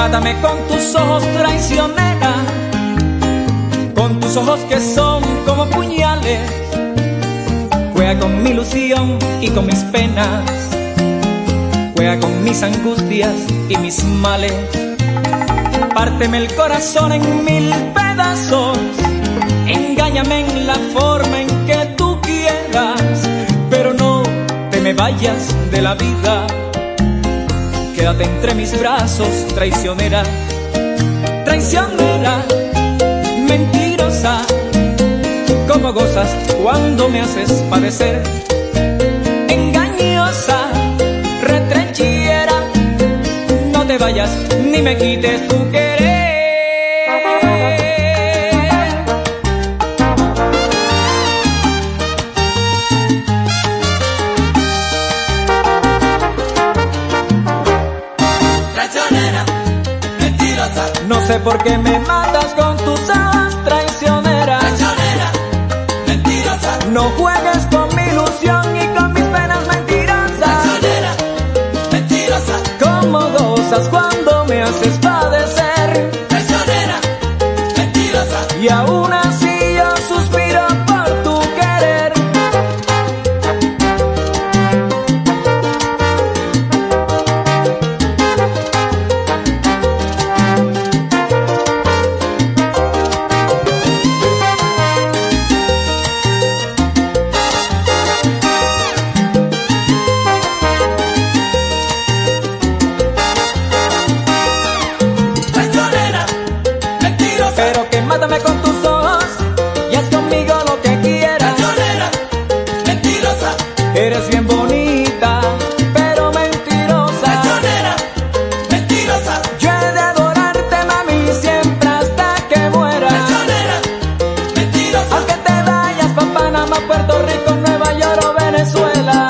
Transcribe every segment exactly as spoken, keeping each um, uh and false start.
Mátame con tus ojos, traicionera, con tus ojos que son como puñales. Juega con mi ilusión y con mis penas, juega con mis angustias y mis males. Párteme el corazón en mil pedazos, engáñame en la forma en que tú quieras, pero no te me vayas de la vida. Quédate entre mis brazos, traicionera, traicionera, mentirosa. Cómo gozas cuando me haces padecer, engañosa, retrechera. No te vayas ni me quites tu querer. Traicionera, mentirosa. No sé por qué me matas con tus ojos, traicionera. Traicionera, mentirosa. No juegues con mi ilusión y con mis penas mentirosas. Traicionera, mentirosa. Cómo gozas cuando me haces padecer. Traicionera, mentirosa. Y aún así yo suspiro por tu querer. Pero que mátame con tus ojos y haz conmigo lo que quieras. Traicionera, mentirosa. Eres bien bonita, pero mentirosa. Traicionera, mentirosa. Yo he de adorarte, mami, siempre hasta que muera. Traicionera, mentirosa. Aunque te vayas pa' Panamá, Puerto Rico, Nueva York o Venezuela.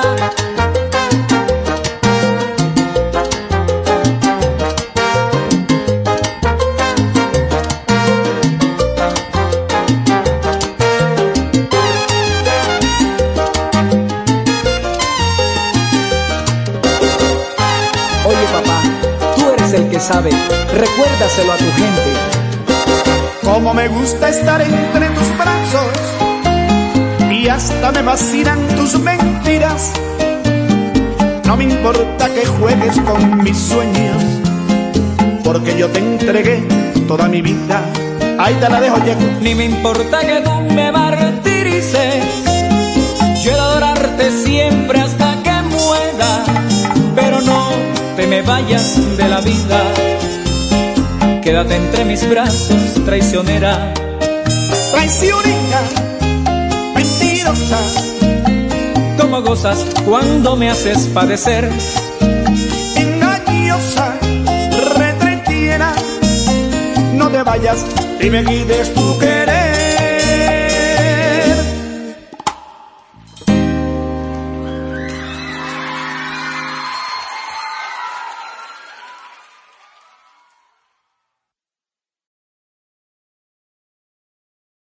Oye papá, tú eres el que sabe, recuérdaselo a tu gente. Como me gusta estar entre tus brazos y hasta me vacilan tus mentiras. No me importa que juegues con mis sueños, porque yo te entregué toda mi vida. Ahí te la dejo, Yeco. Ni me importa que tú me martirices, yo he de adorarte siempre hasta que muera. Pero no te me vayas de la vida, quédate entre mis brazos, traicionera. Traicionera, mentirosa. Cómo gozas cuando me haces padecer, Engañosa, retretiera. No te vayas y me quites tu querer.